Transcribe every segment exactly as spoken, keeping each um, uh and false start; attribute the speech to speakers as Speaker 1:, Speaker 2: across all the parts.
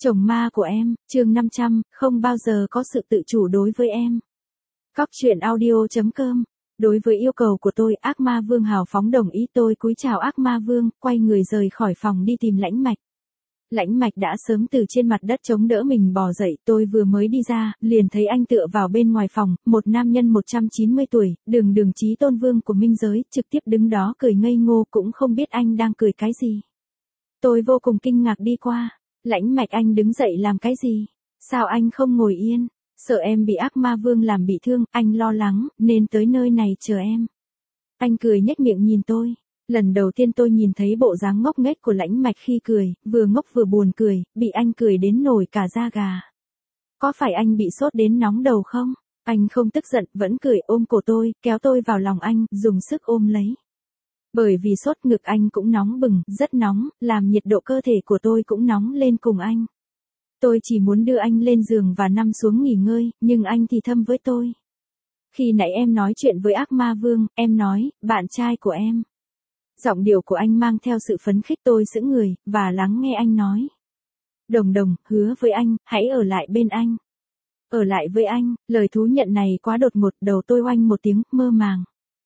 Speaker 1: Chồng ma của em, chương năm trăm, không bao giờ có sự tự chủ đối với em. Cóc truyện audio chấm com. Đối với yêu cầu của tôi, ác ma vương hào phóng đồng ý. Tôi cúi chào ác ma vương, quay người rời khỏi phòng đi tìm Lãnh Mạch. Lãnh Mạch đã sớm từ trên mặt đất chống đỡ mình bò dậy. Tôi vừa mới đi ra, liền thấy anh tựa vào bên ngoài phòng, một nam nhân một trăm chín mươi tuổi, đường đường chí tôn vương của minh giới, trực tiếp đứng đó cười ngây ngô, cũng không biết anh đang cười cái gì. Tôi vô cùng kinh ngạc đi qua. Lãnh Mạch, anh đứng dậy làm cái gì? Sao anh không ngồi yên? Sợ em bị ác ma vương làm bị thương, anh lo lắng, nên tới nơi này chờ em. Anh cười nhếch miệng nhìn tôi. Lần đầu tiên tôi nhìn thấy bộ dáng ngốc nghếch của Lãnh Mạch khi cười, vừa ngốc vừa buồn cười, bị anh cười đến nổi cả da gà. Có phải anh bị sốt đến nóng đầu không? Anh không tức giận, vẫn cười ôm cổ tôi, kéo tôi vào lòng anh, dùng sức ôm lấy. Bởi vì sốt, ngực anh cũng nóng bừng, rất nóng, làm nhiệt độ cơ thể của tôi cũng nóng lên cùng anh. Tôi chỉ muốn đưa anh lên giường và nằm xuống nghỉ ngơi, nhưng anh thì thâm với tôi. Khi nãy em nói chuyện với ác ma vương, em nói, bạn trai của em. Giọng điệu của anh mang theo sự phấn khích. Tôi sững người, và lắng nghe anh nói. Đồng Đồng, hứa với anh, hãy ở lại bên anh. Ở lại với anh, lời thú nhận này quá đột ngột, đầu tôi oanh một tiếng, mơ màng.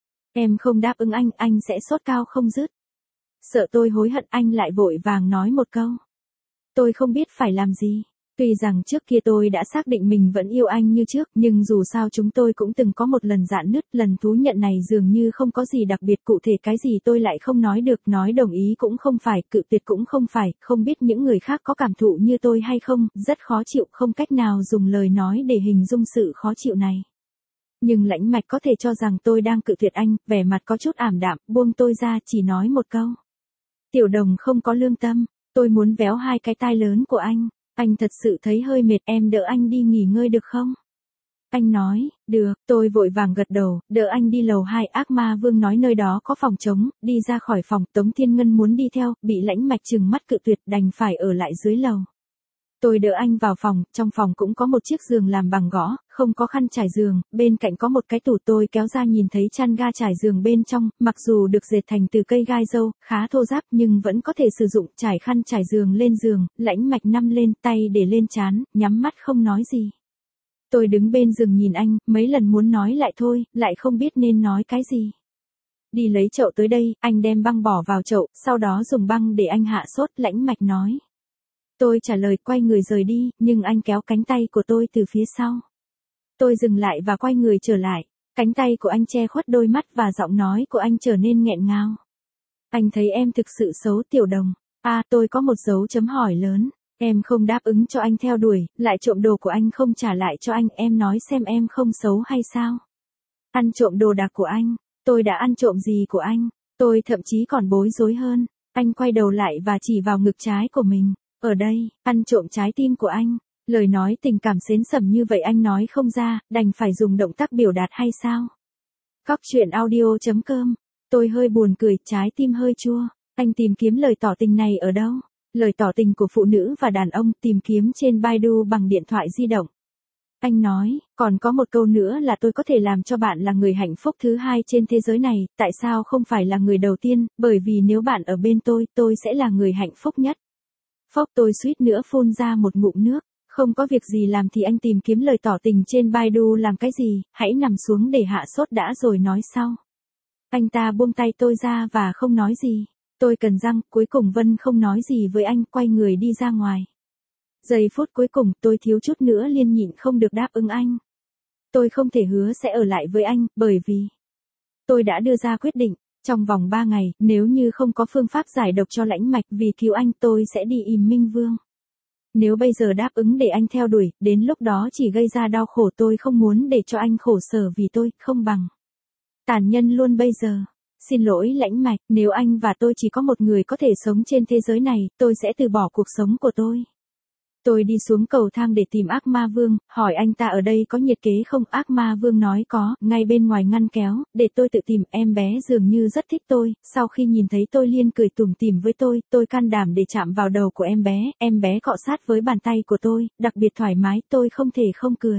Speaker 1: Em không đáp ứng anh, anh sẽ sốt cao không dứt. Sợ tôi hối hận, anh lại vội vàng nói một câu. Tôi không biết phải làm gì. Tuy rằng trước kia tôi đã xác định mình vẫn yêu anh như trước, nhưng dù sao chúng tôi cũng từng có một lần rạn nứt, lần thú nhận này dường như không có gì đặc biệt, cụ thể cái gì tôi lại không nói được, nói đồng ý cũng không phải, cự tuyệt cũng không phải, không biết những người khác có cảm thụ như tôi hay không, rất khó chịu, không cách nào dùng lời nói để hình dung sự khó chịu này. Nhưng Lãnh Mạch có thể cho rằng tôi đang cự tuyệt anh, vẻ mặt có chút ảm đạm, buông tôi ra, chỉ nói một câu. Tiểu Đồng không có lương tâm, tôi muốn véo hai cái tai lớn của anh. Anh thật sự thấy hơi mệt, em đỡ anh đi nghỉ ngơi được không? Anh nói, được, tôi vội vàng gật đầu, đỡ anh đi lầu hai. Ác ma vương nói nơi đó có phòng trống, đi ra khỏi phòng, Tống Thiên Ngân muốn đi theo, bị Lãnh Mạch trừng mắt cự tuyệt, đành phải ở lại dưới lầu. Tôi đỡ anh vào phòng, trong phòng cũng có một chiếc giường làm bằng gỗ, không có khăn trải giường, bên cạnh có một cái tủ. Tôi kéo ra nhìn thấy chăn ga trải giường bên trong, mặc dù được dệt thành từ cây gai dâu, khá thô ráp nhưng vẫn có thể sử dụng. Trải khăn trải giường lên giường, Lãnh Mạch nằm lên, tay để lên trán, nhắm mắt không nói gì. Tôi đứng bên giường nhìn anh, mấy lần muốn nói lại thôi, lại không biết nên nói cái gì. Đi lấy chậu tới đây, anh đem băng bỏ vào chậu, sau đó dùng băng để anh hạ sốt. Lãnh Mạch nói. Tôi trả lời, quay người rời đi, nhưng anh kéo cánh tay của tôi từ phía sau. Tôi dừng lại và quay người trở lại. Cánh tay của anh che khuất đôi mắt và giọng nói của anh trở nên nghẹn ngào. Anh thấy em thực sự xấu, Tiểu Đồng. À, tôi có một dấu chấm hỏi lớn. Em không đáp ứng cho anh theo đuổi, lại trộm đồ của anh không trả lại cho anh, em nói xem em không xấu hay sao? Ăn trộm đồ đạc của anh. Tôi đã ăn trộm gì của anh? Tôi thậm chí còn bối rối hơn. Anh quay đầu lại và chỉ vào ngực trái của mình. Ở đây, ăn trộm trái tim của anh. Lời nói tình cảm xến sẩm như vậy anh nói không ra, đành phải dùng động tác biểu đạt hay sao? Cóc truyện audio chấm com. Tôi hơi buồn cười, trái tim hơi chua. Anh tìm kiếm lời tỏ tình này ở đâu? Lời tỏ tình của phụ nữ và đàn ông tìm kiếm trên Baidu bằng điện thoại di động. Anh nói, còn có một câu nữa là tôi có thể làm cho bạn là người hạnh phúc thứ hai trên thế giới này, tại sao không phải là người đầu tiên, bởi vì nếu bạn ở bên tôi, tôi sẽ là người hạnh phúc nhất. Phốc, tôi suýt nữa phun ra một ngụm nước. Không có việc gì làm thì anh tìm kiếm lời tỏ tình trên Baidu làm cái gì, hãy nằm xuống để hạ sốt đã rồi nói sau. Anh ta buông tay tôi ra và không nói gì. Tôi cần răng, cuối cùng Vân không nói gì với anh, quay người đi ra ngoài. Giây phút cuối cùng, tôi thiếu chút nữa liên nhịn không được đáp ứng anh. Tôi không thể hứa sẽ ở lại với anh, bởi vì tôi đã đưa ra quyết định. Trong vòng ba ngày, nếu như không có phương pháp giải độc cho Lãnh Mạch vì cứu anh, tôi sẽ đi ìm Minh Vương. Nếu bây giờ đáp ứng để anh theo đuổi, đến lúc đó chỉ gây ra đau khổ, tôi không muốn để cho anh khổ sở vì tôi, không bằng tàn nhân luôn bây giờ. Xin lỗi Lãnh Mạch, nếu anh và tôi chỉ có một người có thể sống trên thế giới này, tôi sẽ từ bỏ cuộc sống của tôi. Tôi đi xuống cầu thang để tìm ác ma vương, hỏi anh ta ở đây có nhiệt kế không? Ác ma vương nói có, ngay bên ngoài ngăn kéo, để tôi tự tìm. Em bé dường như rất thích tôi, sau khi nhìn thấy tôi liên cười tủm tỉm với tôi, tôi can đảm để chạm vào đầu của em bé, em bé cọ sát với bàn tay của tôi, đặc biệt thoải mái, tôi không thể không cười.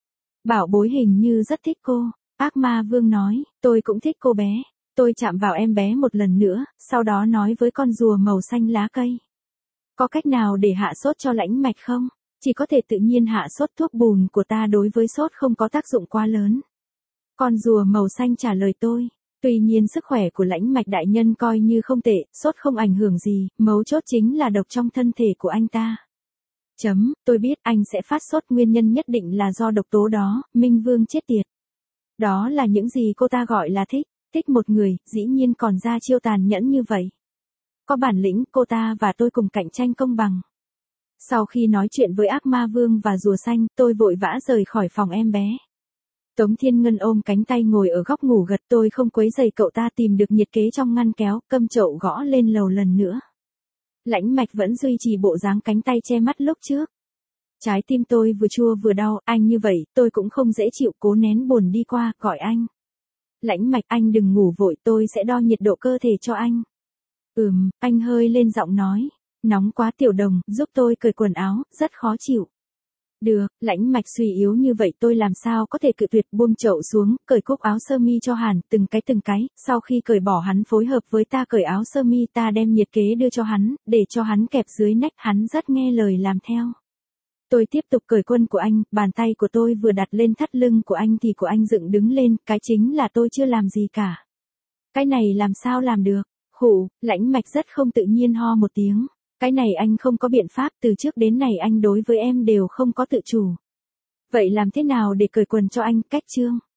Speaker 1: Bảo bối hình như rất thích cô, ác ma vương nói, tôi cũng thích cô bé. Tôi chạm vào em bé một lần nữa, sau đó nói với con rùa màu xanh lá cây. Có cách nào để hạ sốt cho Lãnh Mạch không? Chỉ có thể tự nhiên hạ sốt, thuốc bùn của ta đối với sốt không có tác dụng quá lớn. Con rùa màu xanh trả lời tôi. Tuy nhiên sức khỏe của Lãnh Mạch đại nhân coi như không tệ, sốt không ảnh hưởng gì, mấu chốt chính là độc trong thân thể của anh ta. Chấm, tôi biết anh sẽ phát sốt, nguyên nhân nhất định là do độc tố đó, Minh Vương chết tiệt. Đó là những gì cô ta gọi là thích, thích một người, dĩ nhiên còn ra chiêu tàn nhẫn như vậy. Có bản lĩnh, cô ta và tôi cùng cạnh tranh công bằng. Sau khi nói chuyện với ác ma vương và rùa xanh, tôi vội vã rời khỏi phòng em bé. Tống Thiên Ngân ôm cánh tay ngồi ở góc ngủ gật, tôi không quấy rầy cậu ta, tìm được nhiệt kế trong ngăn kéo, câm chậu gõ lên lầu lần nữa. Lãnh Mạch vẫn duy trì bộ dáng cánh tay che mắt lúc trước. Trái tim tôi vừa chua vừa đau, anh như vậy, tôi cũng không dễ chịu, cố nén buồn đi qua, gọi anh. Lãnh Mạch, anh đừng ngủ vội, tôi sẽ đo nhiệt độ cơ thể cho anh. Ừm, anh hơi lên giọng nói. Nóng quá Tiểu Đồng, giúp tôi cởi quần áo, rất khó chịu. Được, Lãnh Mạch suy yếu như vậy tôi làm sao có thể cự tuyệt, buông chậu xuống, cởi cúc áo sơ mi cho Hàn, từng cái từng cái, sau khi cởi bỏ hắn phối hợp với ta cởi áo sơ mi, ta đem nhiệt kế đưa cho hắn, để cho hắn kẹp dưới nách, hắn rất nghe lời làm theo. Tôi tiếp tục cởi quân của anh, bàn tay của tôi vừa đặt lên thắt lưng của anh thì của anh dựng đứng lên, cái chính là tôi chưa làm gì cả. Cái này làm sao làm được? Khụ, Lãnh Mạch rất không tự nhiên ho một tiếng. Cái này anh không có biện pháp, từ trước đến nay anh đối với em đều không có tự chủ. Vậy làm thế nào để cởi quần cho anh, cách chương?